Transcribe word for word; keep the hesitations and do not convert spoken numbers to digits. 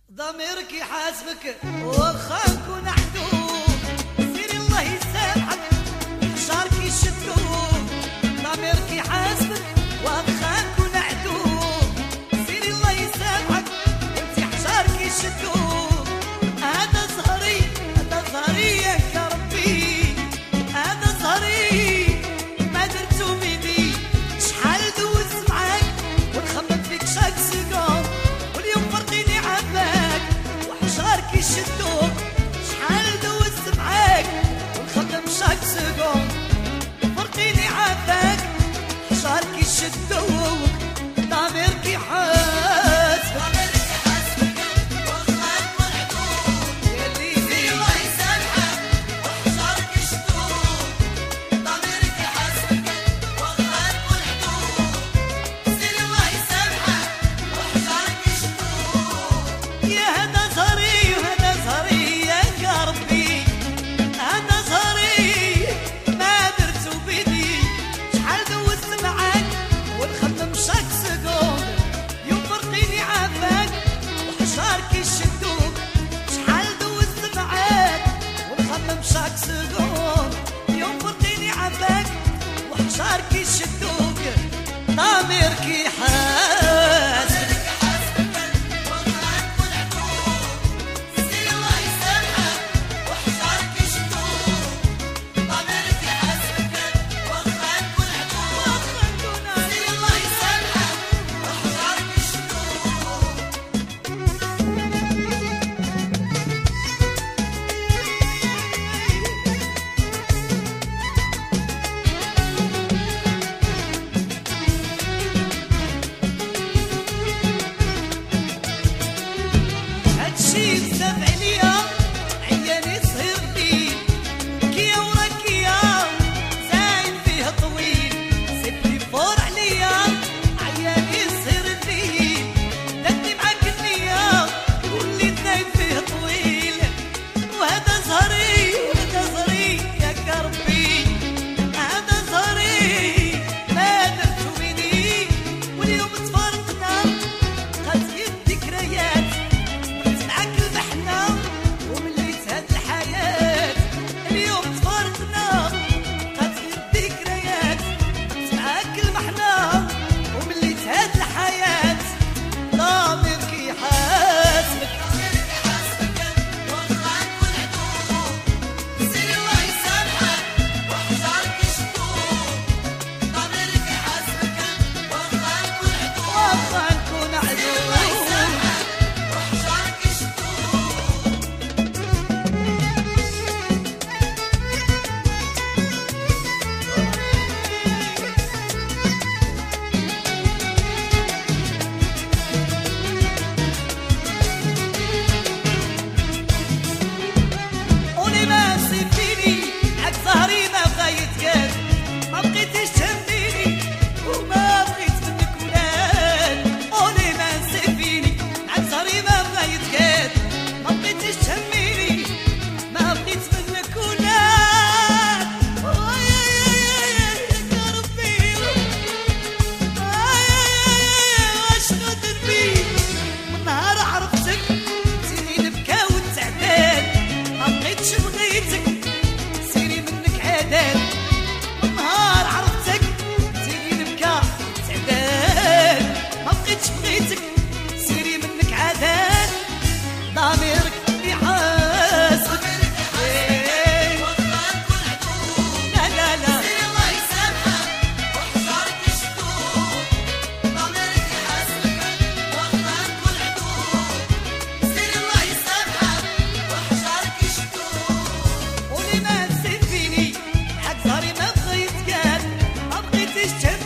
ضميرك يحاسبك وخاك ونحدوك، سيري الله يسامحك حشارك يشدوك. ضميرك يحاسبك وخاك ونحدوك، سيري الله يسامحك وانتي حشارك يشدوك. هذا زهري هذا زهري يا ربي، هذا زهري ما درتو بيدي. شحال دوز معاك ونخمم فيك شاك سكون، واليوم فرقيني عافاك وحشارك يشدوك. شحال دوز معاك ونخمم شاك سكون، فرقيني عافاك حشارك يشدوك. ضميرك يحاسبك شاك سقون، يوم فرقيني عافاك وحشارك يشدوك. ضميرك يحاسبك this